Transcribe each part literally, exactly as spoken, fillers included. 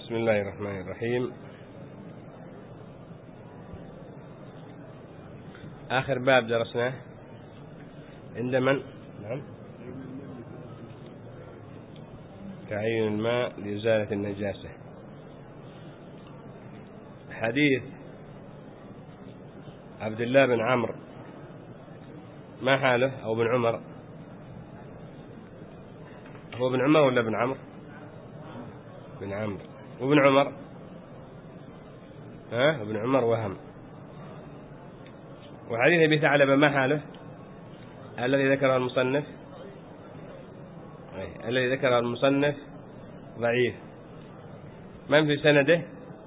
بسم الله الرحمن الرحيم. آخر باب درسناه عند من؟ نعم. تعيين الماء لإزالة النجاسة. حديث عبد الله بن عمرو ما حاله؟ أو بن عمر؟ هو بن عمر ولا بن عمرو؟ بن عمرو. وبن عمر ها ابن عمر وهم. وحديث أبي ثعلبة ما حاله؟ الذي ذكره المصنف أي. الذي ذكره المصنف ضعيف. من في سنده؟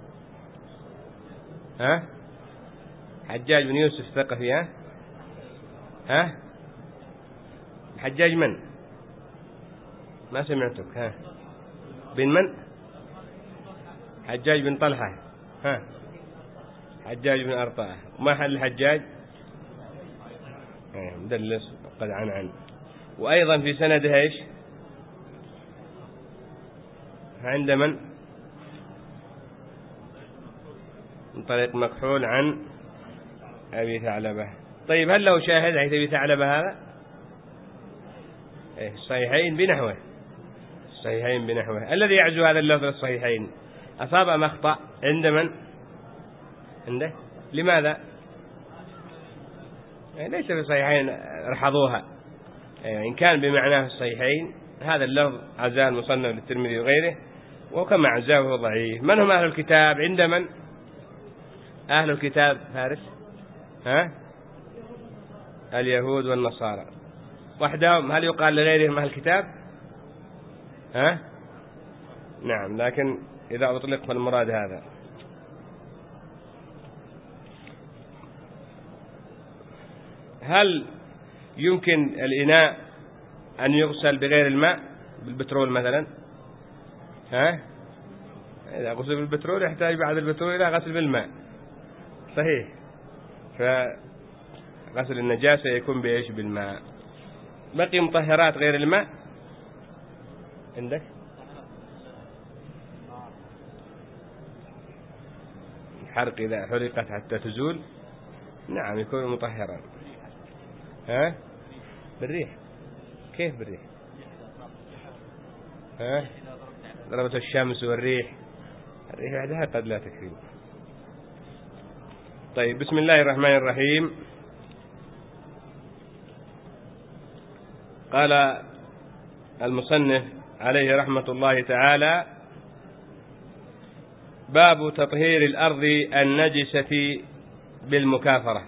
ها حجاج بن يوسف الثقفي. ها ها حجاج من؟ ما سمعتك. ها بن من؟ حجاج بن طلحة. ها حجاج بن أرطاة. وما حل الحجاج؟ مدلس قد عن عن. وأيضا في سنده إيش؟ عند من؟ من طريق مكحول عن أبي ثعلبة. طيب هل له شاهد حيث أبي ثعلبة هذا؟ إيه الصحيحين بنحوه. الصحيحين بنحوه. الذي يعزو هذا اللفظ الصحيحين أصاب أم أخطأ؟ عند من؟ عنده. لماذا؟ يعني ليس في الصحيحين رحضوها. يعني إن كان بمعناه الصحيحين هذا اللفظ عزاه المصنف للترمذي وغيره، وكما عزاه ضعيف. من هم أهل الكتاب؟ عند من؟ أهل الكتاب فارس. ها اليهود والنصارى وحدهم. هل يقال لغيرهم أهل الكتاب؟ ها نعم، لكن إذا أطلق فالمراد هذا. هل يمكن الإناء أن يغسل بغير الماء بالبترول مثلا؟ ها إذا غسل بالبترول يحتاج بعد البترول إلى غسل بالماء، صحيح. فغسل النجاسة يكون بإيش؟ بالماء. بقي مطهرات غير الماء عندك؟ الحرق إذا حرقت حتى تزول نعم يكون مطهرا. ها بالريح. كيف بالريح؟ ها ضربت الشمس والريح. الريح وحدها قد لا تكفي. طيب بسم الله الرحمن الرحيم. قال المصنف عليه رحمة الله تعالى: باب تطهير الأرض النجسة بالمكافرة.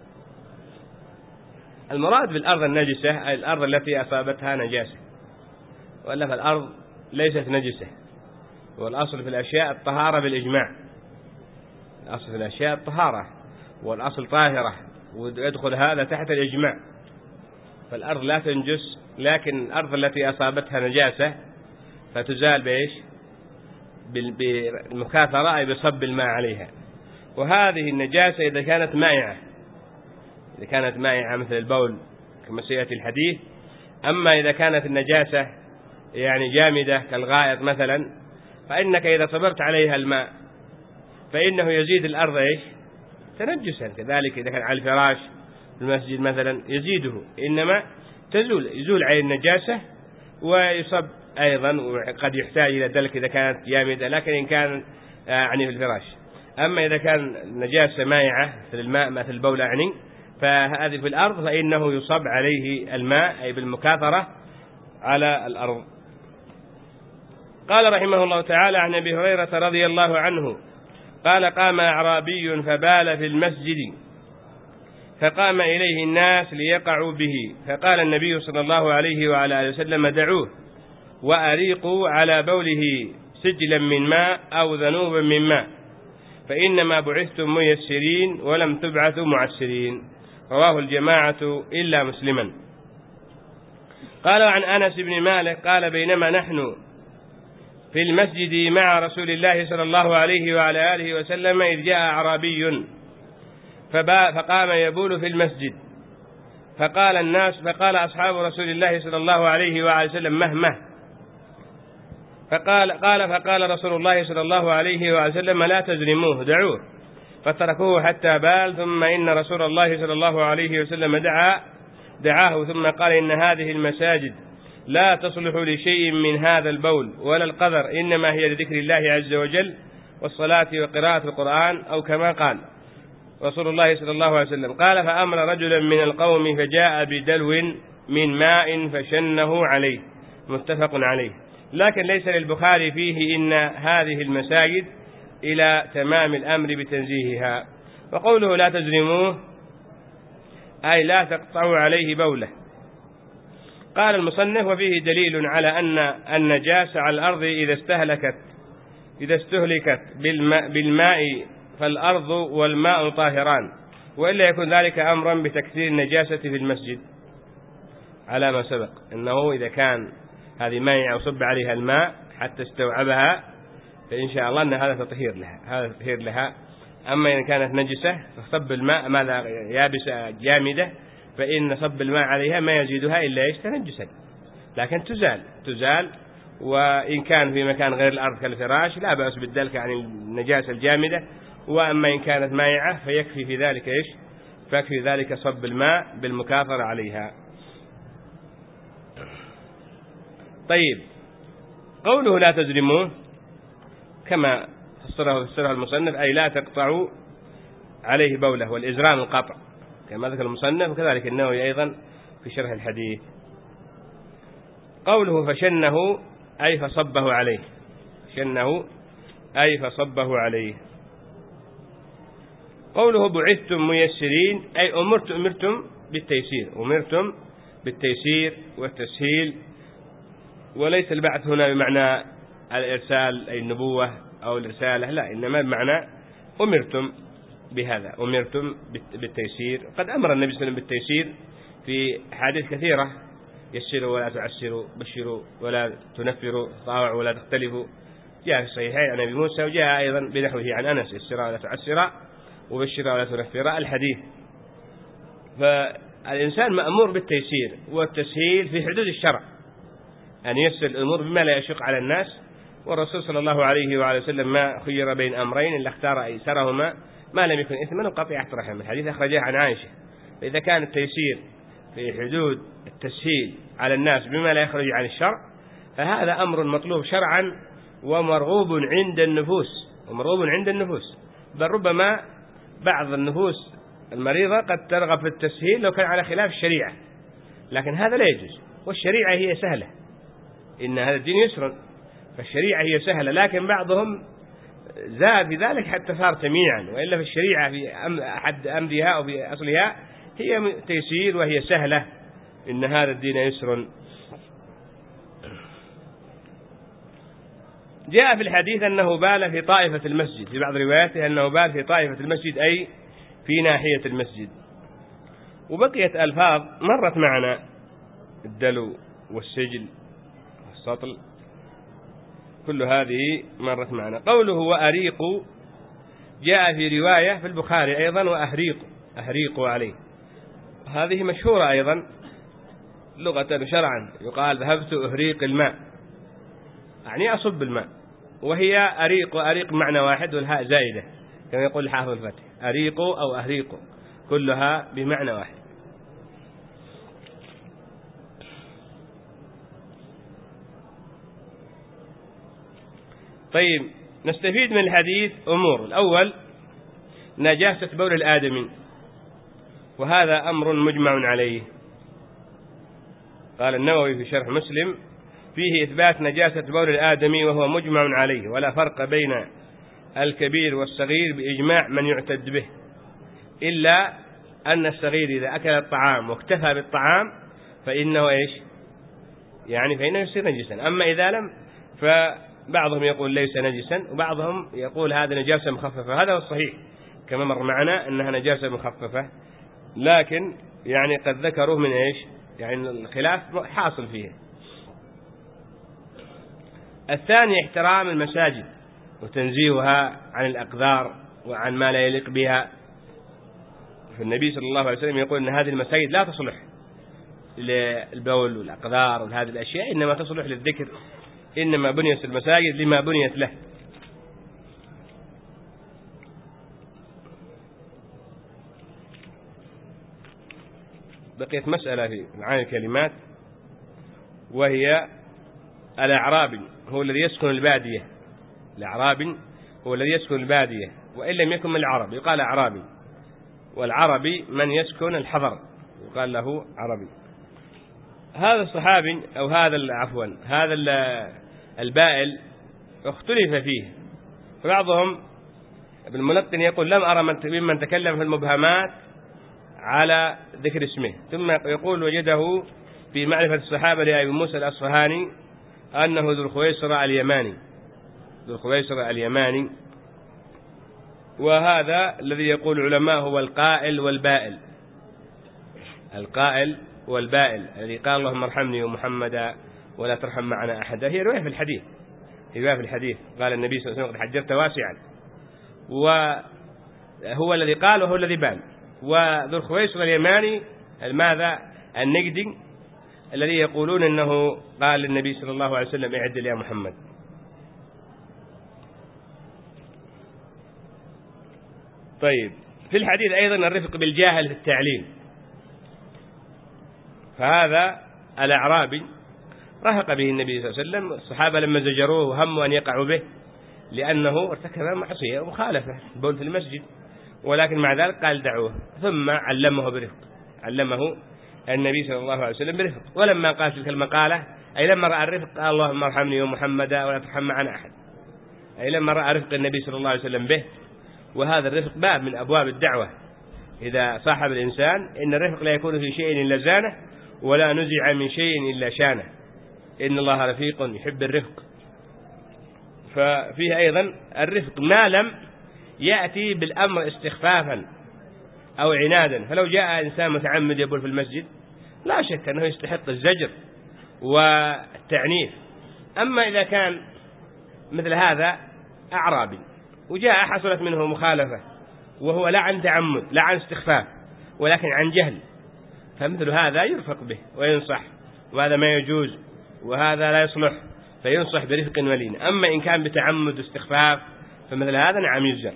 المراد بالأرض النجسة الأرض التي أصابتها نجاسة، وإلا فالأرض ليست نجسة. والأصل في الأشياء الطهارة بالإجماع. الأصل في الأشياء الطهارة والأصل طاهرة، ويدخل هذا تحت الإجماع. فالأرض لا تنجس، لكن الأرض التي أصابتها نجاسة فتزال بإيش؟ بالمكاثرة، أي بصب الماء عليها. وهذه النجاسة إذا كانت مائعة، إذا كانت مائعة مثل البول كما سيأتي الحديث. أما إذا كانت النجاسة يعني جامدة كالغائط مثلا، فإنك إذا صبرت عليها الماء فإنه يزيد الأرض إيش؟ تنجسا. كذلك إذا كان على الفراش في المسجد مثلا يزيده، إنما تزول يزول عليه النجاسة ويصب أيضا. وقد يحتاج إلى دلك إذا كانت جامدة، لكن إن كان يعني في الفراش. أما إذا كان النجاسة مائعة مثل الماء مثل البول يعني، فهذه في الأرض فإنه يصب عليه الماء، أي بالمكاثرة على الأرض. قال رحمه الله تعالى عن أبي هريرة رضي الله عنه قال: قام أعرابي فبال في المسجد، فقام إليه الناس ليقعوا به، فقال النبي صلى الله عليه وعلى آله وسلم: دعوه وأريقوا على بوله سجلا من ماء أو ذنوبا من ماء، فإنما بعثتم ميسرين ولم تبعثوا معسرين. رواه الجماعة إلا مسلما. قال عن أنس بن مالك قال: بينما نحن في المسجد مع رسول الله صلى الله عليه وعلى آله وسلم إذ جاء أعرابي فقام يبول في المسجد، فقال الناس فقال أصحاب رسول الله صلى الله عليه وعلى وسلم: مه مه فقال قال فقال رسول الله صلى الله عليه وسلم لا تزرموه دعوه، فتركوه حتى بال. ثم إن رسول الله صلى الله عليه وسلم دعا دعاه ثم قال إن هذه المساجد لا تصلح لشيء من هذا البول ولا القذر، إنما هي لذكر الله عز وجل والصلاة وقراءة القرآن، أو كما قال رسول الله صلى الله عليه وسلم. قال فأمر رجلا من القوم فجاء بدلو من ماء فشنه عليه، متفق عليه. لكن ليس للبخاري فيه إن هذه المساجد إلى تمام الأمر بتنزيهها. وقوله لا تزرموه أي لا تقطعوا عليه بوله. قال المصنف وفيه دليل على أن النجاسة على الأرض إذا استهلكت إذا استهلكت بالماء, بالماء فالأرض والماء طاهران، وإلا يكون ذلك أمرا بتكثير النجاسة في المسجد على ما سبق أنه إذا كان هذه مائعة وصب عليها الماء حتى استوعبها فإن شاء الله أن هذا تطهير لها هذا تطهير لها. أما إن كانت نجسة فصب الماء ماذا يابسة جامدة فإن صب الماء عليها ما يزيدها إلا إيش تنجسا، لكن تزال تزال وإن كان في مكان غير الأرض كالفراش لا بأس بالدلك عن النجاسة الجامدة. وأما إن كانت مائعة فيكفي في ذلك إيش فيكفي ذلك صب الماء بالمكاثرة عليها. طيب قوله لا تزرموه كما فسره فسره المصنف أي لا تقطعوا عليه بوله، والإزرام القطع كما ذكر المصنف، وكذلك النووي أيضا في شرح الحديث. قوله فشنه أي فصبه عليه، شنه أي فصبه عليه. قوله بعثتم ميسرين أي أمرت أمرتم بالتيسير أمرتم بالتيسير والتسهيل، وليس البعث هنا بمعنى الإرسال أي النبوة أو الرسالة، لا، إنما بمعنى أمرتم بهذا أمرتم بالتيسير. قد أمر النبي صلى الله عليه وسلم بالتيسير في حديث كثيرة، يسروا ولا تعسروا، بشروا ولا تنفروا، طاوعوا ولا تختلفوا، جاء في الصحيحين عن أبي موسى، وجاء أيضا بنحوه عن أنس، يسروا ولا تعسروا وبشروا ولا تنفروا الحديث. فالإنسان مأمور بالتيسير والتسهيل في حدود الشرع، أن يسر الأمور بما لا يشق على الناس. والرسول صلى الله عليه وعلى وسلم ما خير بين أمرين إلا اختار أيسرهما ما لم يكن إثما وقطيعة رحم، الحديث أخرجه عن عائشة. فإذا كان التيسير في حدود التسهيل على الناس بما لا يخرج عن الشرع فهذا أمر مطلوب شرعا ومرغوب عند النفوس ومرغوب عند النفوس بل ربما بعض النفوس المريضة قد ترغب في التسهيل لو كان على خلاف الشريعة، لكن هذا لا يجوز، والشريعة هي سهلة، إن هذا الدين يسر، فالشريعة هي سهلة، لكن بعضهم زاد بذلك حتى صار تميعا، وإلا في الشريعة في أحد أمرها أو في أصلها هي تيسير وهي سهلة، إن هذا الدين يسر. جاء في الحديث أنه بال في طائفة المسجد، في بعض رواياته أنه بال في طائفة المسجد أي في ناحية المسجد. وبقيت ألفاظ مرت معنا، الدلو والسجل والسطل كل هذه مرت معنا. قوله وأريق جاء في رواية في البخاري أيضا وأهريق أهريق عليه، هذه مشهورة أيضا لغة شرعا، يقال ذهبت أهريق الماء، يعني أصب الماء، وهي أريق وأريق معنى واحد والهاء زائدة كما يقول الحافظ الفتح، أريق أو أهريق كلها بمعنى واحد. طيب نستفيد من الحديث أمور. الأول نجاسة بول الآدمي، وهذا أمر مجمع عليه. قال النووي في شرح مسلم فيه إثبات نجاسة بول الآدمي وهو مجمع عليه، ولا فرق بين الكبير والصغير بإجماع من يعتد به، إلا أن الصغير إذا أكل الطعام واكتفى بالطعام فإنه إيش يعني فإنه يصير نجسا، أما إذا لم فبعضهم يقول ليس نجسا وبعضهم يقول هذا نجاسة مخففة. هذا هو الصحيح كما مر معنا أنها نجاسة مخففة، لكن يعني قد ذكروا من إيش يعني الخلاف حاصل فيه. الثاني احترام المساجد وتنزيهها عن الأقذار وعن ما لا يليق بها. فالنبي صلى الله عليه وسلم يقول أن هذه المساجد لا تصلح للبول والأقذار وهذه الأشياء، إنما تصلح للذكر إنما بنيت المساجد لما بنيت له. بقيت مسألة في معاني الكلمات، وهي الأعرابي هو الذي يسكن البادية. الأعرابي هو الذي يسكن البادية وإن لم يكن من العرب يقال أعرابي، والعربي من يسكن الحضر يقال له عربي. هذا الصحابي أو هذا عفوا هذا البائل اختلف فيه، فبعضهم ابن الملقن يقول لم أرى ممن تكلم في المبهمات على ذكر اسمه، ثم يقول وجده في معرفة الصحابة لأبي موسى الأصفهاني أنه ذو الخويصرة اليماني ذو الخويصرة اليماني. وهذا الذي يقول العلماء هو القائل والبائل القائل والبائل الذي قال اللهم ارحمني ومحمدا ولا ترحم معنا أحدا. هي رواية في الحديث هي رواية في الحديث قال النبي صلى الله عليه وسلم قد حجرت واسعا، وهو الذي قال وهو الذي بان. وذو الخويصرة اليماني ماذا النجدي الذي يقولون أنه قال للنبي صلى الله عليه وسلم اعدل يا محمد. طيب، في الحديث أيضا الرفق بالجاهل في التعليم، فهذا الأعرابي رفق به النبي صلى الله عليه وسلم. الصحابة لما زجروه وهموا أن يقعوا به لأنه ارتكب معصية ومخالفة بول في المسجد، ولكن مع ذلك قال دعوه، ثم علمه برفق علمه النبي صلى الله عليه وسلم برفق. ولما قال تلك المقالة أي لما رأى الرفق قال اللهم ارحمني ومحمدا ولا ترحم معنا أحد، أي لما رأى رفق النبي صلى الله عليه وسلم به. وهذا الرفق باب من أبواب الدعوة إذا صاحب الإنسان، إن الرفق لا يكون في شيء إلا زانه ولا نزع من شيء إلا شانه، إن الله رفيق يحب الرفق. ففيه أيضا الرفق ما لم يأتي بالأمر استخفافا أو عنادا، فلو جاء إنسان متعمد يبول في المسجد لا شك أنه يستحق الزجر والتعنيف. أما إذا كان مثل هذا أعرابي وجاء حصلت منه مخالفة وهو لا عن تعمد لا عن استخفاف ولكن عن جهل، فمثل هذا يرفق به وينصح، وهذا ما يجوز وهذا لا يصلح، فينصح برفق ولين. أما إن كان بتعمد واستخفاف فمثل هذا نعم يزجر.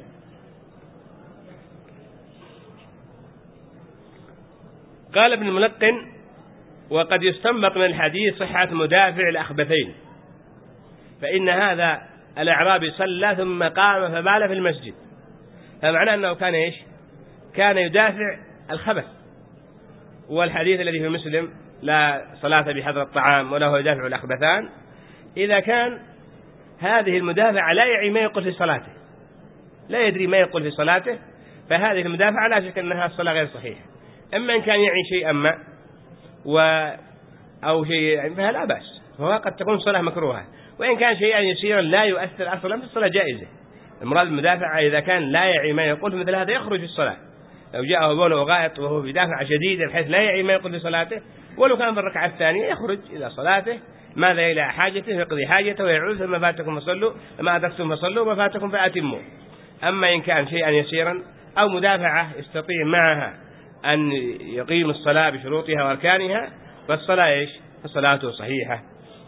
قال ابن الملقن وقد يستنبط من الحديث صحة مدافع الأخبثين، فإن هذا الأعرابي صلى ثم قام فبال في المسجد، فمعنى أنه كان إيش كان يدافع الخبث. والحديث الذي في مسلم لا صلاة بحضر الطعام ولا هو يدافع الأخبثان، إذا كان هذه المدافعة لا يعي ما يقول في صلاته لا يدري ما يقول في صلاته فهذه المدافعة لا شك أنها الصلاة غير صحيحة. أما إن كان يعي شيئا ما و أو شيء فلا بأس، فهو قد تكون صلاة مكروهة. وإن كان شيئا يسيرا لا يؤثر أصلا في الصلاة جائزة. المراد المدافع إذا كان لا يعي ما يقول مثل هذا يخرج في الصلاة. لو جاءه بول وغائط وهو بدافع شديد بحيث لا يعي ما يقول في صلاته، ولو كان في الركعة الثانية يخرج إلى صلاته ماذا إلى حاجته يقضي حاجته ويعود، فما فاتكم فصلوا ما أدركتم فصلوا وما فاتكم فأتموا. أما إن كان شيئا يسيرا أو مدافعة يستطيع معها أن يقيم الصلاة بشروطها وأركانها فالصلاة إيش فصلاته صحيحة.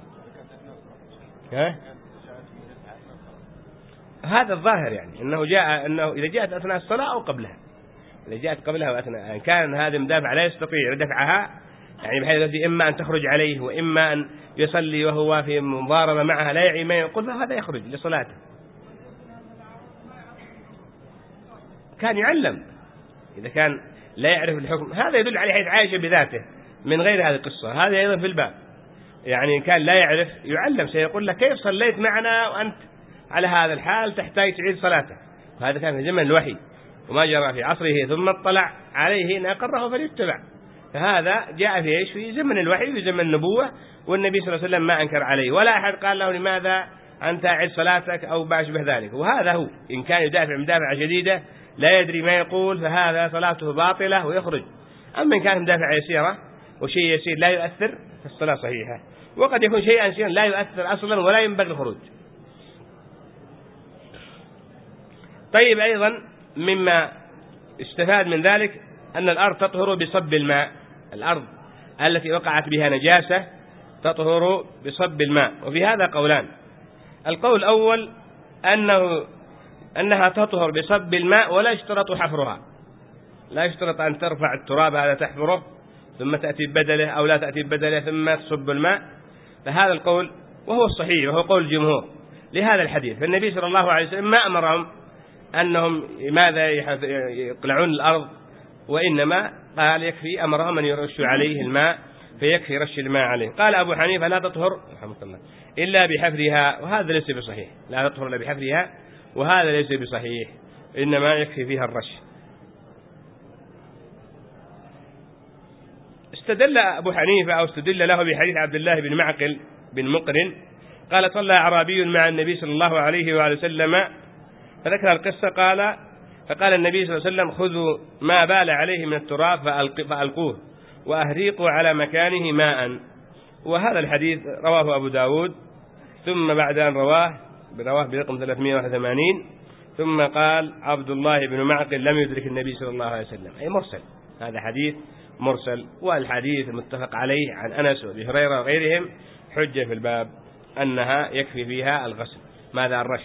ها؟ هذا الظاهر يعني أنه جاء أنه إذا جاءت أثناء الصلاة أو قبلها، إذا جاءت قبلها وأثناء، إن كان هذا مدافع لا يستطيع دفعها يعني بحيث إما أن تخرج عليه وإما أن يصلي وهو في مضاربة معها لا يعي ما يقول، فهذا يخرج لصلاته. كان يعلم إذا كان لا يعرف الحكم، هذا يدل على حيث عائشة بذاته من غير هذه القصة. هذا أيضا في الباب يعني كان لا يعرف يعلم، سيقول لك كيف صليت معنا وأنت على هذا الحال تحتاج تعيد صلاته. وهذا كان في زمن الوحي وما جرى في عصره ثم اطلع عليه إن أقره فليتبع. فهذا جاء في إيش في زمن الوحي في زمن النبوة، والنبي صلى الله عليه وسلم ما أنكر عليه ولا أحد قال له لماذا أنت أعد صلاتك أو ما شبه ذلك. وهذا هو إن كان يدافع مدافعة شديدة لا يدري ما يقول فهذا صلاته باطلة ويخرج. أما إن كان مدافعة يسيرة وشيء يسير لا يؤثر فالصلاة صحيحة. وقد يكون شيئا يسيرا لا يؤثر أصلا ولا ينبغي الخروج. طيب، أيضا مما استفاد من ذلك أن الأرض تطهر بصب الماء. الأرض التي وقعت بها نجاسة تطهر بصب الماء. وفي هذا قولان. القول الأول أنه أنها تطهر بصب الماء ولا يشترط حفرها، لا يشترط أن ترفع التراب هذا تحفره ثم تأتي بدله أو لا تأتي بدله ثم تصب الماء. فهذا القول وهو الصحيح وهو قول الجمهور لهذا الحديث. فالنبي صلى الله عليه وسلم ما أمرهم أنهم ماذا يقلعون الأرض، وإنما قال يكفي، أمرهم أن يرشوا عليه الماء فيكفي رش الماء عليه. قال أبو حنيفة لا تطهر رحمه الله إلا بحفرها، وهذا ليس بصحيح، لا تطهر إلا بحفرها وهذا ليس بصحيح، إنما يكفي فيها الرش. استدل أبو حنيفة أو استدل له بحديث عبد الله بن معقل بن مقرن قال صلى أعرابي مع النبي صلى الله عليه وآله وسلم، فذكر القصة قال فقال النبي صلى الله عليه وسلم خذوا ما بال عليه من التراب فألقوه وأهريقوا على مكانه ماء. وهذا الحديث رواه أبو داود، ثم بعد أن رواه رواه برقم ثلاثمائة وواحد وثمانين ثم قال عبد الله بن معقل لم يدرك النبي صلى الله عليه وسلم، أي مرسل، هذا حديث مرسل. والحديث المتفق عليه عن أنس وأبي هريرة وغيرهم حجة في الباب أنها يكفي فيها الغسل، ماذا الرش.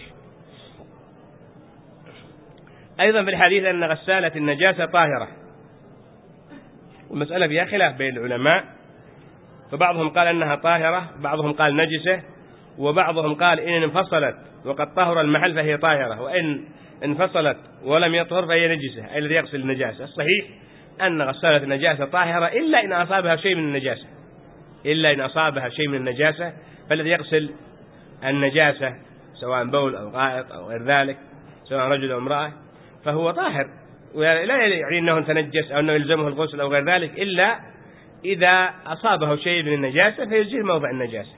أيضا في الحديث أن غسالة النجاسة طاهرة، والمسألة فيها خلاف بين العلماء، فبعضهم قال أنها طاهرة، بعضهم قال نجسة، وبعضهم قال إن انفصلت وقد طهر المحل فهي طاهرة، وإن انفصلت ولم يطهر فهي نجسة، أي الذي يغسل النجاسة. الصحيح أن غسالة النجاسة طاهرة إلا إن أصابها شيء من النجاسة، إلا إن أصابها شيء من النجاسة، فالذي يغسل النجاسة سواء بول أو غائط أو غير ذلك، سواء رجل أو امرأة، فهو طاهر، ولا يعني أنه تنجس أو أنه يلزمه الغسل أو غير ذلك، إلا إذا أصابه شيء من النجاسة فيزيل موضع النجاسة.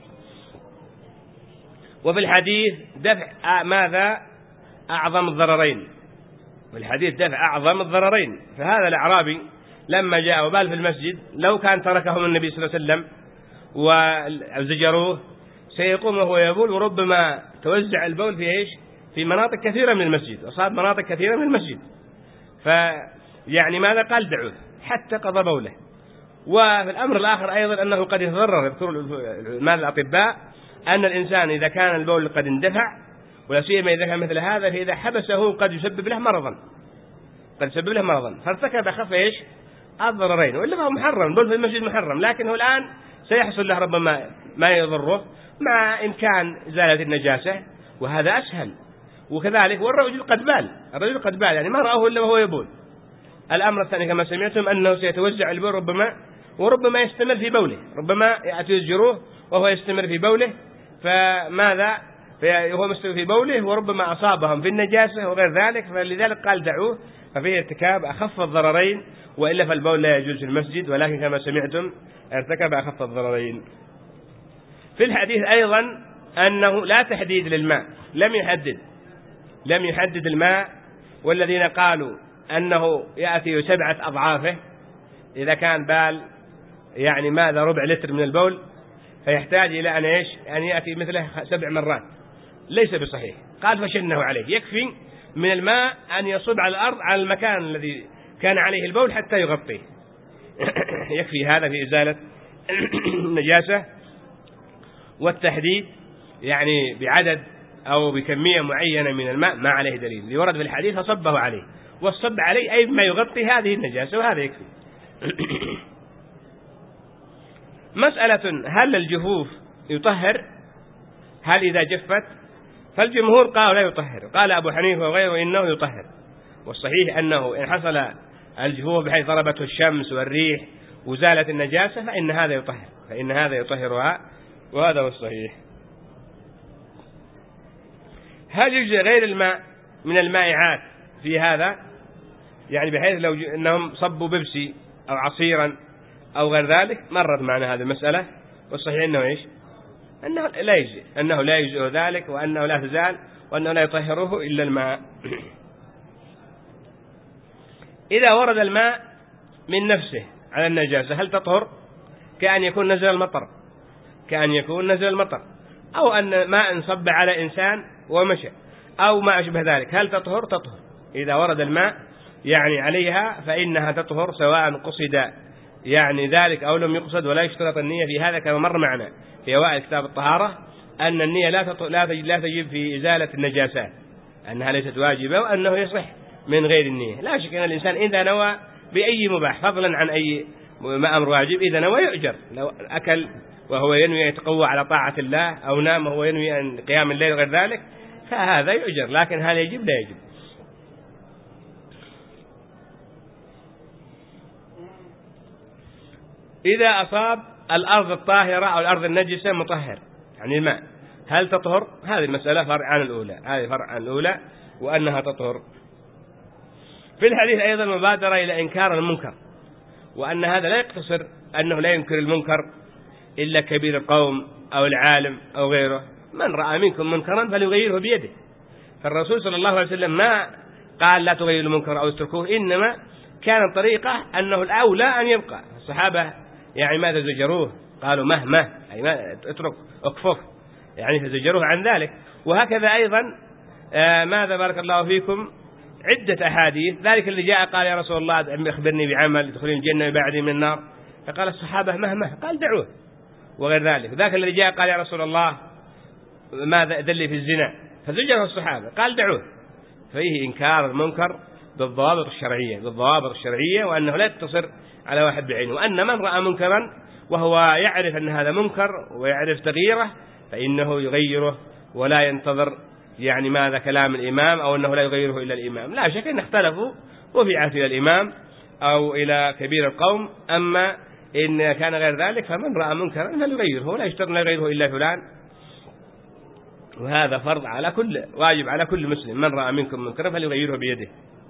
وفي الحديث دفع ماذا أعظم الضررين، في الحديث دفع أعظم الضررين. فهذا الأعرابي لما جاء وبال في المسجد لو كان تركهم النبي صلى الله عليه وسلم وزجروه سيقوم وهو يبول، وربما توزع البول في إيش في مناطق كثيرة من المسجد، أصاب مناطق كثيرة من المسجد، فيعني ماذا قال دعوه حتى قضى بوله. وفي الأمر الآخر أيضا أنه قد يتضرر، يذكر مال الأطباء أن الإنسان إذا كان البول قد اندفع، ولا سيما إذا كان مثل هذا، فإذا حبسه قد يسبب له مرضا، قد يسبب له مرضا، فارتكب أخف إيش الضررين. وإلا فهو محرم، البول في المسجد محرم، لكنه الآن سيحصل له ربما ما يضره مع إمكان إزالة النجاسة، وهذا أسهل. وكذلك والرجل قد بال، الرجل قد بال يعني ما رأه إلا وهو يبول. الأمر الثاني كما سمعتم أنه سيتوزع البول ربما، وربما يستمر في بوله، ربما يأتي الجروح وهو يستمر في بوله، فماذا فهو مستمر في بوله وربما أصابهم في النجاسة وغير ذلك، فلذلك قال دعوه، ففيه ارتكاب أخف الضررين، وإلا فالبول لا يجوز في المسجد، ولكن كما سمعتم ارتكب أخف الضررين. في الحديث أيضا أنه لا تحديد للماء، لم يحدد لم يحدد الماء، والذين قالوا أنه يأتي سبعة أضعافه، إذا كان بال يعني ماذا ربع لتر من البول فيحتاج إلى أن إيش أن يأتي مثله سبع مرات، ليس بصحيح. قال فشنه عليه، يكفي من الماء أن يصب على الأرض على المكان الذي كان عليه البول حتى يغطيه يكفي هذا في إزالة النجاسة. والتحديد يعني بعدد أو بكمية معينة من الماء ما عليه دليل، اللي ورد في الحديث فصبه عليه، والصب عليه أي ما يغطي هذه النجاسة، وهذا يكفي. مسألة هل الجفوف يطهر؟ هل إذا جفت؟ فالجمهور قالوا لا يطهر، قال أبو حنيفة وغيره إنه يطهر، والصحيح أنه إن حصل الجفوف بحيث ضربته الشمس والريح وزالت النجاسة فإن هذا يطهر، فإن هذا يطهرها، وهذا هو الصحيح. هل يجزي غير الماء من المائعات في هذا؟ يعني بحيث لو أنهم صبوا بيبسي أو عصيرا أو غير ذلك، مرت معنا هذه المسألة، والصحيح أنه إيش أنه لا يجزي، أنه لا يجزي ذلك، وأنه لا تزال، وأنه لا يطهره إلا الماء. إذا ورد الماء من نفسه على النجاسة هل تطهر؟ كأن يكون نزل المطر، كأن يكون نزل المطر، أو أن ماء صب على إنسان ومشى، أو ما أشبه ذلك، هل تطهر؟ تطهر. إذا ورد الماء يعني عليها فإنها تطهر، سواء قصد يعني ذلك أو لم يقصد، ولا يشترط النية في هذا كما مر معنا في أوائل كتاب الطهارة أن النية لا لا تجب في إزالة النجاسات، أنها ليست واجبة، وأنه يصح من غير النية. لا شك أن الإنسان إذا نوى بأي مباح فضلا عن أي ما أمر واجب، إذا نوى يؤجر. لو أكل وهو ينوي يتقوى على طاعة الله، أو نام وهو ينوي أن قيام الليل وغير ذلك، فهذا يؤجر. لكن هل يجب؟ لا يجب. إذا أصاب الأرض الطاهرة أو الأرض النجسة مطهر، يعني الماء، هل تطهر؟ هذه المسألة فرع عن الأولى، هذه فرع عن الأولى وأنها تطهر. في الحديث أيضا مبادرة إلى إنكار المنكر، وأن هذا لا يقتصر أنه لا ينكر المنكر إلا كبير القوم أو العالم أو غيره. من رأى منكم منكرا فليغيره بيده. فالرسول صلى الله عليه وسلم ما قال لا تغيروا المنكر أو اتركوه، إنما كان الطريقة أنه الأولى أن يبقى. الصحابة يعني ماذا زجروه؟ قالوا مهما، أي ما اترك اكفف، يعني فزجروه عن ذلك. وهكذا أيضا آه ماذا بارك الله فيكم عدة أحاديث، ذلك اللي جاء قال يا رسول الله أخبرني بعمل يدخلني الجنة ويبعدني من النار، فقال الصحابة مهما، قال دعوه، وغير ذلك. ذاك اللي جاء قال يا رسول الله ماذا أدلي في الزنا، فزجره الصحابة، قال دعوه. فيه إنكار المنكر بالضوابط الشرعية، بالضوابط الشرعية، وأنه لا يقتصر على واحد بعينه، وأن من رأى منكرا وهو يعرف أن هذا منكر ويعرف تغييره فإنه يغيره، ولا ينتظر يعني ماذا كلام الإمام أو أنه لا يغيره إلا الإمام. لا شك أن اختلفوا وفعت إلى الإمام أو إلى كبير القوم، أما إن كان غير ذلك فمن رأى منكرا فليغيره، ولا يشترط لا يغيره إلا فلان. وهذا فرض على كل، واجب على كل مسلم، من رأى منكم منكرا فليغيره بيده.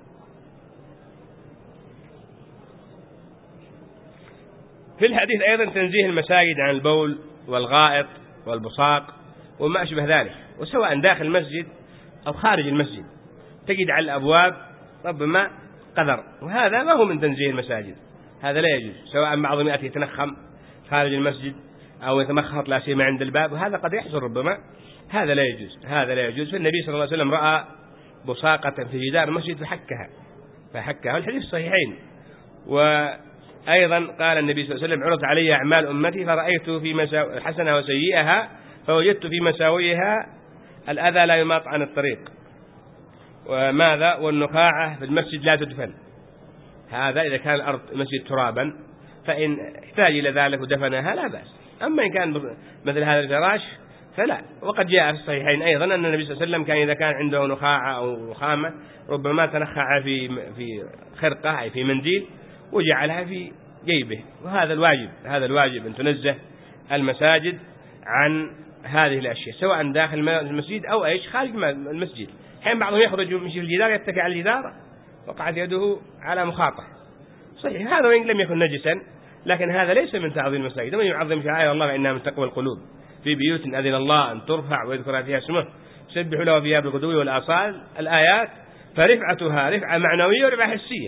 في الحديث أيضا تنزيه المساجد عن البول والغائط والبصاق وما أشبه ذلك، وسواء داخل المسجد أو خارج المسجد تجد على الأبواب ربما قذر، وهذا ما هو من تنزيه المساجد، هذا لا يجوز. سواء بعضهم يأتي يتنخم خارج المسجد أو يتمخط لا سيما عند الباب، وهذا قد يحصل ربما، هذا لا يجوز، هذا لا يجوز. فالنبي صلى الله عليه وسلم رأى بصاقة في جدار المسجد فحكها فحكها، والحديث صحيحين. وأيضا قال النبي صلى الله عليه وسلم عرض علي أعمال أمتي فرأيت في مساو... حسنة وسيئها فوجدت في مساويها الأذى لا يماط عن الطريق، وماذا والنخاعة في المسجد لا تدفن. هذا إذا كان الأرض مسجد ترابا فإن احتاج إلى ذلك ودفنها لا بأس، أما إن كان مثل هذا الفراش فلا. وقد جاء في الصحيحين أيضا أن النبي صلى الله عليه وسلم كان إذا كان عنده نخاعة أو نخامة ربما تنخع في في خرقة أي في منديل وجعلها في جيبه، وهذا الواجب، هذا الواجب أن تنزه المساجد عن هذه الأشياء سواء داخل المسجد أو إيش خارج المسجد. حين بعضهم يخرج يمشي في الجدار يتكئ على الجدار وقعت يده على مخاطة، صحيح هذا وإن لم يكن نجسا، لكن هذا ليس من تعظيم المساجد. من يعظم شعائر الله فإنها من تقوى القلوب. في بيوت أذن الله أن ترفع ويذكر فيها اسمه سبح له فيها بالغدو والآصال، الآيات، فرفعتها رفعة معنوية ورفعة حسية.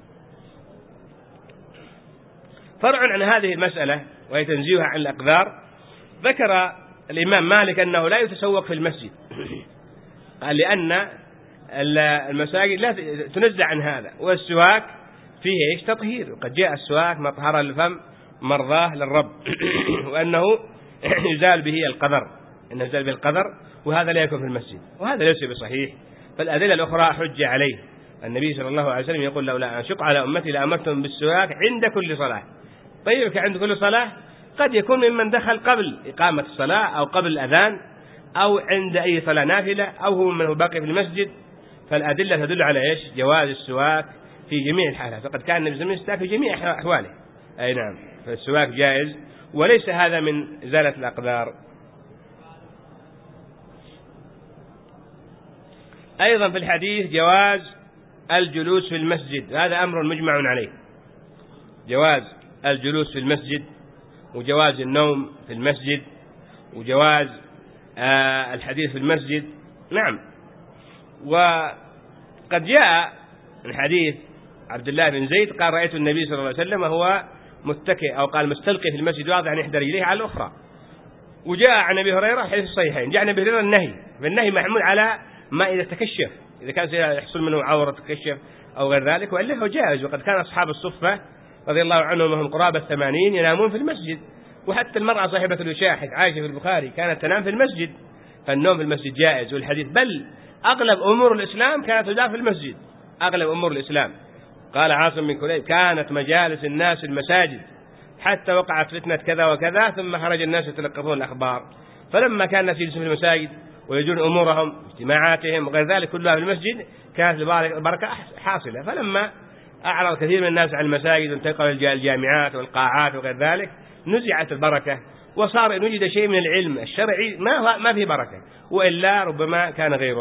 فرع عن هذه المسألة وهي تنزيهها عن الأقذار، ذكر الإمام مالك أنه لا يتسوق في المسجد، قال لأن المساجد لا تنزع عن هذا، والسواك فيه إيش تطهير، وقد جاء السواك مطهرا للفم مرضاه للرب وأنه يزال به القذر، إن يزال به القذر، وهذا لا يكون في المسجد، وهذا ليس بصحيح. فالأدلة الأخرى حجة عليه. النبي صلى الله عليه وسلم يقول لولا أشق على أمتي لأمرتهم بالسواك عند كل صلاة. طيب عند كل صلاة قد يكون ممن دخل قبل إقامة الصلاة أو قبل الأذان أو عند أي صلاة نافلة أو هو من هو باقي في المسجد، فالأدلة تدل على إيش؟ جواز السواك في جميع الحالات، فقد كان النبي صلى الله عليه وسلم في جميع أحواله. أي نعم، فالسواك جائز، وليس هذا من إزالة الأقذار. أيضا في الحديث جواز الجلوس في المسجد، هذا أمر مجمع عليه، جواز الجلوس في المسجد وجواز النوم في المسجد وجواز آه الحديث في المسجد. نعم، وقد جاء الحديث عبد الله بن زيد قال رأيت النبي صلى الله عليه وسلم وهو متكئ أو قال مستلقي في المسجد واضع عن إحدى رجليه على الأخرى. وجاء عن أبي هريرة حديث الصحيحين، جاء عن أبي هريرة النهي، فالنهي محمول على ما إذا تكشف، إذا كان يحصل منه عورة تكشف أو غير ذلك، وإلا هو جائز. وقد كان أصحاب الصفة رضي الله عنهم وهم قرابة الثمانين ينامون في المسجد. وحتى المرأة صاحبة الوشاح عائشة في البخاري كانت تنام في المسجد، فالنوم في المسجد جائز. والحديث بل أغلب أمور الإسلام كانت تدار في المسجد، أغلب أمور الإسلام. قال عاصم بن كليب كانت مجالس الناس المساجد حتى وقعت فتنة كذا وكذا ثم خرج الناس يتلقفون الأخبار. فلما كان الناس يجلسون في المساجد ويجون أمورهم اجتماعاتهم وغير ذلك كلها في المسجد كانت البركة حاصلة. فلما أعرض كثير من الناس عن المساجد وانتقلوا الجامعات والقاعات وغير ذلك نزعت البركة، وصار إن وجد شيء من العلم الشرعي ما ما في بركة، وإلا ربما كان غيره.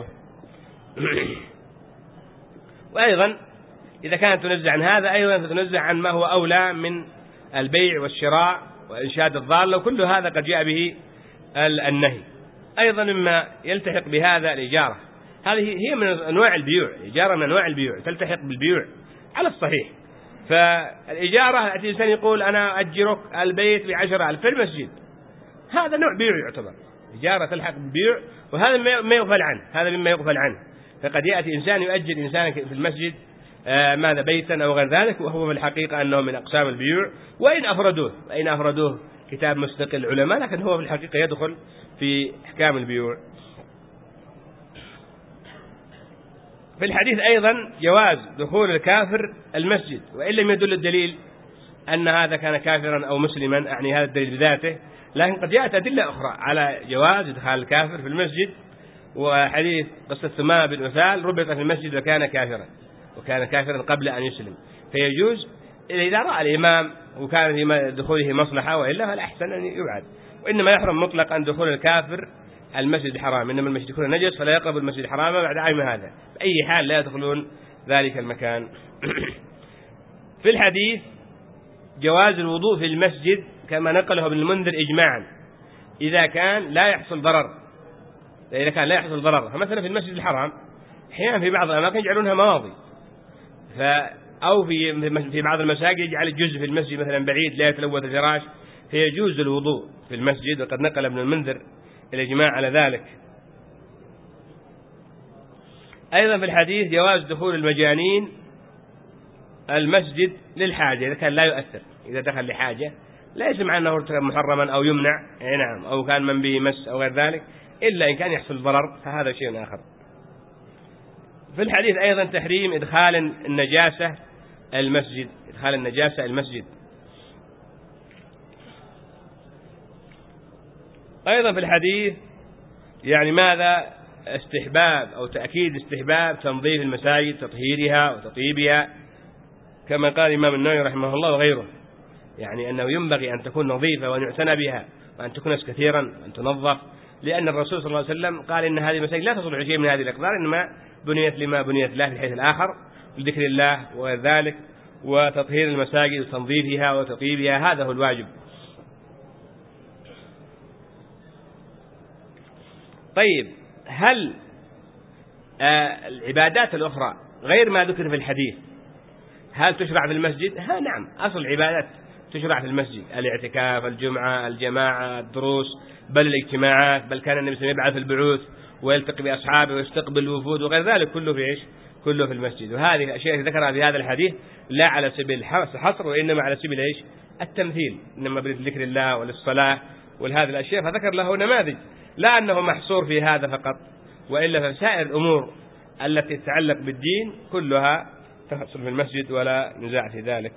وأيضا إذا كانت تنزع عن هذا أيضا تنزع عن ما هو أولى من البيع والشراء وإنشاد الضالة، وكل هذا قد جاء به النهي. أيضا مما يلتحق بهذا الإجارة، هذه هي من أنواع البيوع، إجارة من أنواع البيوع تلتحق بالبيوع على الصحيح. فالإجارة الإنسان يقول أنا أجرك البيت بعشرة ألف في المسجد، هذا نوع بيع يعتبر إجارة تلحق بالبيع، وهذا ما يغفل عنه، هذا مما يغفل عنه. فقد يأتي إنسان يؤجر إنسان في المسجد آه ماذا بيتا أو غير ذلك، وهو في الحقيقة أنه من أقسام البيوع، وإن أفردوه وإن أفردوه كتاب مستقل العلماء، لكن هو في الحقيقة يدخل في أحكام البيوع. في الحديث أيضا جواز دخول الكافر المسجد وإن لم يدل الدليل أن هذا كان كافرا أو مسلما، يعني هذا الدليل بذاته، لكن قد جاءت أدلة أخرى على جواز إدخال الكافر في المسجد. وحديث قصة ثمامة بن أثال ربط في المسجد وكان كافرا وكان كافرا قبل أن يسلم، فيجوز إذا رأى الإمام وكان في دخوله مصلحة، وإلا فالأحسن أن يبعد. وإنما يحرم مطلقا دخول الكافر المسجد الحرام، إنما المسجد يكون نجس فلا يقرب المسجد الحرام بعد عام هذا، بأي حال لا يدخلون ذلك المكان. في الحديث جواز الوضوء في المسجد كما نقله ابن المنذر إجماعا إذا كان لا يحصل ضرر، إذا كان لا يحصل ضرر. فمثلا في المسجد الحرام أحيانا في بعض الأماكن يجعلونها مواضي، ف أو في في بعض المساجد يجعل الجزء في المسجد مثلا بعيد لا يتلوث الفراش، فيجوز الوضوء في المسجد، وقد نقل ابن المنذر الإجماع على ذلك. أيضا في الحديث جواز دخول المجانين المسجد للحاجة إذا كان لا يؤثر، إذا دخل لحاجة لا يسمع عنه ارتكب محرما أو يمنع، يعني نعم، أو كان من به مس أو غير ذلك، إلا إن كان يحصل ضرر فهذا شيء آخر. في الحديث أيضا تحريم إدخال النجاسة المسجد، إدخال النجاسة المسجد. أيضا في الحديث يعني ماذا استحباب أو تأكيد استحباب تنظيف المساجد، تطهيرها وتطيبها، كما قال الإمام النووي رحمه الله وغيره، يعني أنه ينبغي أن تكون نظيفة وأن يعتنى بها وأن تكنس كثيرا وأن تنظف، لأن الرسول صلى الله عليه وسلم قال إن هذه المساجد لا تصلح شيء من هذه الأقدار، إنما بنيت لما بنيت له في الحديث الآخر لذكر الله وغير ذلك، وتطهير المساجد وتنظيفها وتطيبها هذا هو الواجب. طيب، هل آه العبادات الأخرى غير ما ذكر في الحديث هل تشرع في المسجد؟ ها نعم، أصل العبادات تشرع في المسجد، الاعتكاف، الجمعة، الجماعة، الدروس، بل الاجتماعات، بل كان النبي صلى الله عليه وسلم يبعث البعوث ويلتقي بأصحابه ويستقبل الوفود وغير ذلك، كله في إيش؟ كله في المسجد. وهذه الأشياء ذكرها في هذا الحديث لا على سبيل الحصر وإنما على سبيل إيش؟ التمثيل، إنما بذكر الله وللصلاة ولهذه الأشياء، فذكر له نماذج، لا أنه محصور في هذا فقط، وإلا فسائر الأمور التي تتعلق بالدين كلها تحصل في المسجد ولا نزاع في ذلك.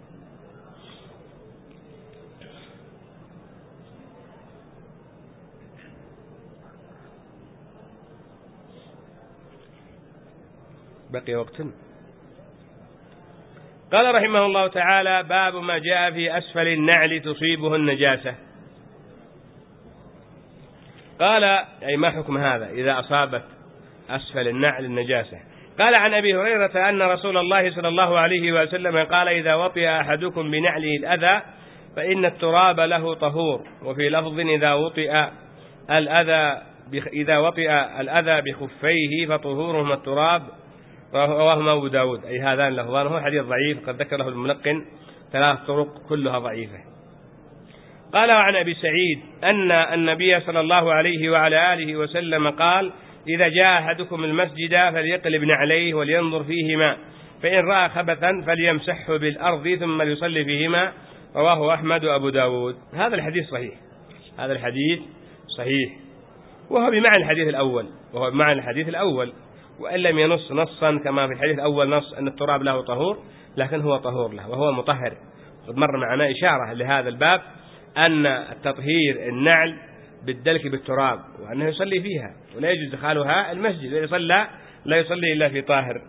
بقي وقت. قال رحمه الله تعالى: باب ما جاء في أسفل النعل تصيبه النجاسة. قال أي ما حكم هذا إذا أصابت أسفل النعل النجاسة؟ قال عن أبي هريرة أن رسول الله صلى الله عليه وسلم قال: إذا وطئ أحدكم بنعله الأذى فإن التراب له طهور، وفي لفظ إذا وطئ الأذى إذا وطئ الأذى بخفيه فطهورهما التراب، رواه أبو داود. أي هذان لفظان، هو حديث ضعيف قد ذكره الملقن ثلاث طرق كلها ضعيفة. قال عن أبي سعيد أن النبي صلى الله عليه وعلى آله وسلم قال: إذا جاء أحدكم المسجد فليقلب نعليه ولينظر فيهما فإن رأى خبثا فليمسحه بالأرض ثم ليصلي فيهما. رواه أحمد وأبو داود. هذا الحديث صحيح، هذا الحديث صحيح، وهو بمعنى الحديث الأول، وهو بمعنى الحديث الأول، وإن لم ينص نصا كما في الحديث الأول نص أن التراب له طهور، لكن هو طهور له وهو مطهر. قد مر معنا إشارة لهذا الباب أن التطهير النعل بالدلك بالتراب، وأنه يصلي فيها ولا يجوز دخالها المسجد، ويصلى لا يصلي إلا في طاهر.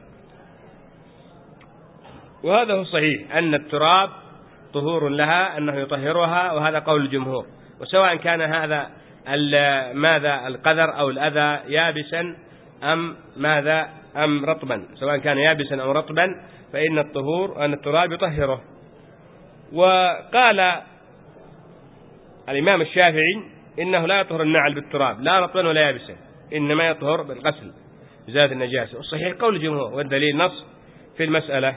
وهذا هو الصحيح أن التراب طهور لها، أنه يطهرها، وهذا قول الجمهور. وسواء كان هذا ماذا القذر أو الأذى يابسا أم ماذا أم رطبا، سواء كان يابسا أو رطبا فإن الطهور أن التراب يطهره. وقال الإمام الشافعي إنه لا يطهر النعل بالتراب لا رطبا ولا يابسا، إنما يطهر بالغسل زاد النجاسة. والصحيح قول الجمهور، والدليل نص في المسألة.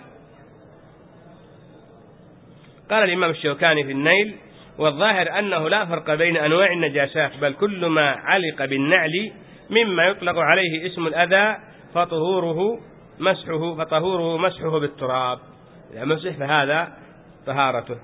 قال الإمام الشوكاني في النيل: والظاهر أنه لا فرق بين أنواع النجاسات، بل كل ما علق بالنعل مما يطلق عليه اسم الأذى فطهوره مسحه فطهوره مسحه بالتراب، إذا مسح فهذا طهارته.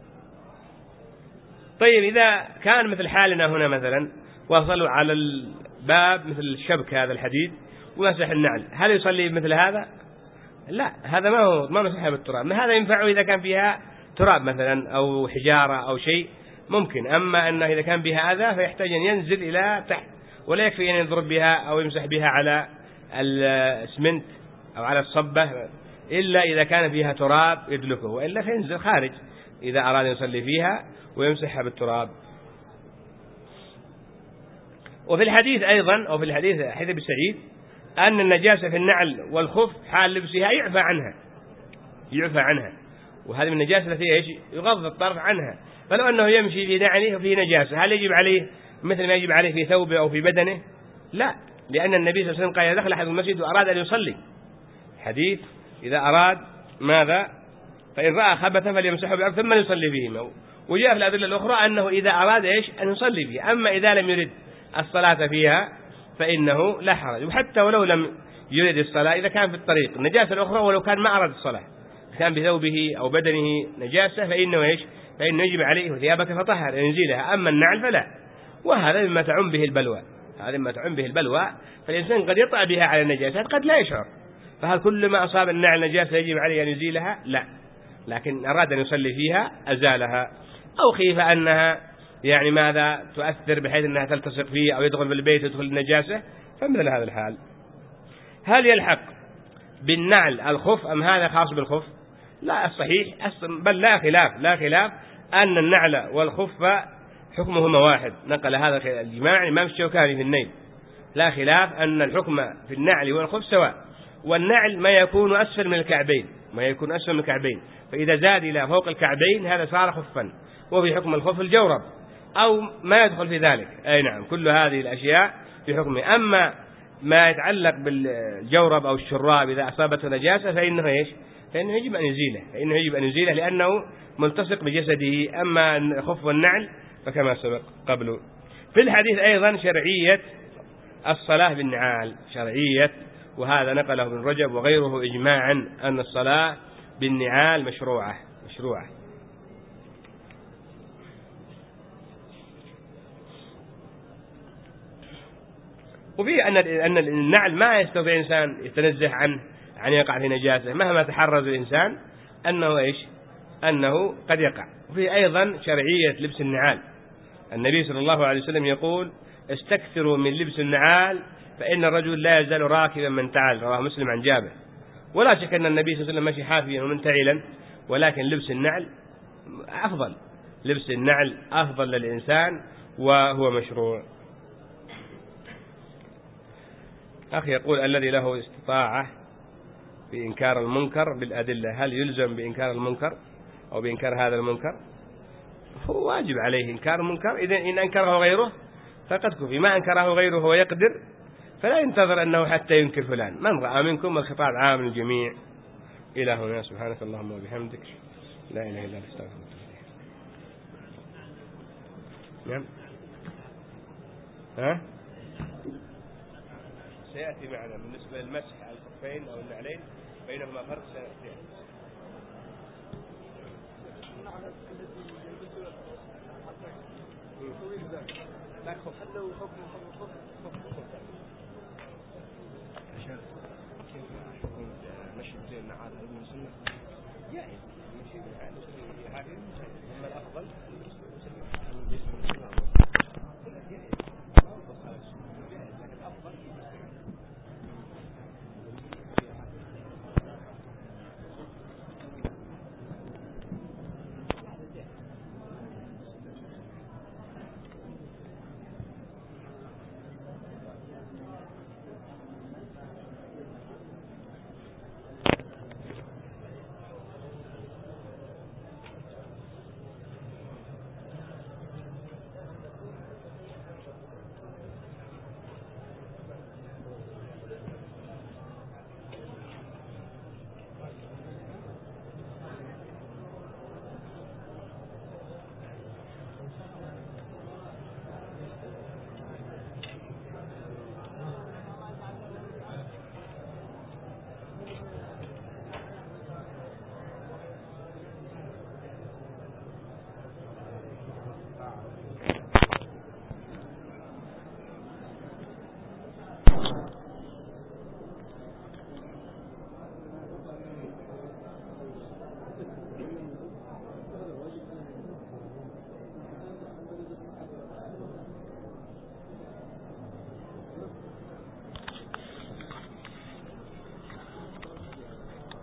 طيب إذا كان مثل حالنا هنا مثلا وصلوا على الباب مثل الشبك هذا الحديد ومسح النعل، هل يصلي مثل هذا؟ لا، هذا ما هو ما مسحها بالتراب. ما هذا ينفعه إذا كان فيها تراب مثلا أو حجارة أو شيء ممكن، أما أنه إذا كان بها أذى فيحتاج أن ينزل إلى تحت، ولا يكفي أن يضرب بها أو يمسح بها على الإسمنت أو على الصبة، إلا إذا كان فيها تراب يدلكه، وإلا فينزل خارج إذا أراد يصلي فيها ويمسحها بالتراب. وفي الحديث أيضا، أو في الحديث حديث ابن سعيد، أن النجاسة في النعل والخف حال لبسها يعفى عنها يعفى عنها وهذه من النجاسة التي ايش يغض الطرف عنها. فلو أنه يمشي في نعله وفيه نجاسة، هل يجب عليه مثل ما يجب عليه في ثوبه أو في بدنه؟ لا، لأن النبي صلى الله عليه وسلم قال: دخل أحد المسجد وأراد أن يصلي، حديث إذا أراد ماذا فإن رأى خبثا فليمسحه بالأرض ثم يصلي فيهما. وجاء في الأدلة الأخرى أنه إذا أراد إيش أن يصلي فيها، أما إذا لم يرد الصلاة فيها فإنه لا حرج. وحتى ولو لم يرد الصلاة، إذا كان في الطريق النجاسة الأخرى، ولو كان ما أراد الصلاة، كان بثوبه أو بدنه نجاسة، فإنه إيش فإنه يجب عليه وثيابك فطهر ينزلها، أما النعل فلا. وهذا مما تعم به البلوى، هذا مما تعم به البلوى، فالإنسان قد يطع بها على النجاسات قد لا يشعر. فهل كل ما أصاب النعل نجاسة يجب عليه أن يزيلها؟ لا، لكن أراد أن يصلي فيها أزالها، أو خيف أنها يعني ماذا تؤثر بحيث أنها تلتصق فيه أو يدخل في البيت يدخل النجاسة، فمثل هذا الحال. هل يلحق بالنعل الخف أم هذا خاص بالخف؟ لا، الصحيح بل لا خلاف لا خلاف أن النعل والخف حكمهما واحد. نقل هذا الجماع الإمام الشوكاني في النيل، لا خلاف أن الحكم في النعل والخف سواء. والنعل ما يكون أسفل من الكعبين ما يكون أسفل من الكعبين فإذا زاد إلى فوق الكعبين هذا صار خفا، وفي حكم الخف الجورب أو ما يدخل في ذلك. أي نعم، كل هذه الأشياء في حكمه. أما ما يتعلق بالجورب أو الشراب إذا أصابته نجاسة فإنه إيش فإنه يجب أن يزيله فإنه يجب أن يزيله لأنه ملتصق بجسده. أما الخف والنعل فكما سبق قبله. في الحديث أيضا شرعية الصلاة بالنعال، شرعية، وهذا نقله ابن رجب وغيره إجماعا أن الصلاة بالنعال مشروعة مشروعة. وفي أن أن النعل ما يستطيع الإنسان يتنزه عنه عن يقع في نجاسة مهما تحرز الإنسان أنه إيش أنه قد يقع. وفي أيضا شرعية لبس النعال. النبي صلى الله عليه وسلم يقول: استكثروا من لبس النعال فإن الرجل لا يزال راكبا من تعال. رواه مسلم عن جابر. ولا شك أن النبي صلى الله عليه وسلم ماشي حافيا ومنتعلا، ولكن لبس النعل أفضل، لبس النعل أفضل للإنسان وهو مشروع. أخي يقول: الذي له استطاعة في إنكار المنكر بالأدلة، هل يلزم بإنكار المنكر أو بإنكار هذا المنكر؟ هو واجب عليه إنكار المنكر. إذن إن أنكره غيره فقد كفي، ما أنكره غيره ويقدر فلا ينتظر أنه حتى ينكر فلان. من رأى منكم الخطاب عام الجميع. إلى هنا، سبحانك اللهم وبحمدك، لا إله إلا أنت، أستغفرك. نعم. ها سيأتي معنا بالنسبة للمسح على الخفين أو النعلين بينهما فرق سيأتي. لا خف لو خف خف خف خف عشان كيف يكون مشي زي النعال من سنة جائز مشي بالنعال هذه أما الأفضل لكن الأفضل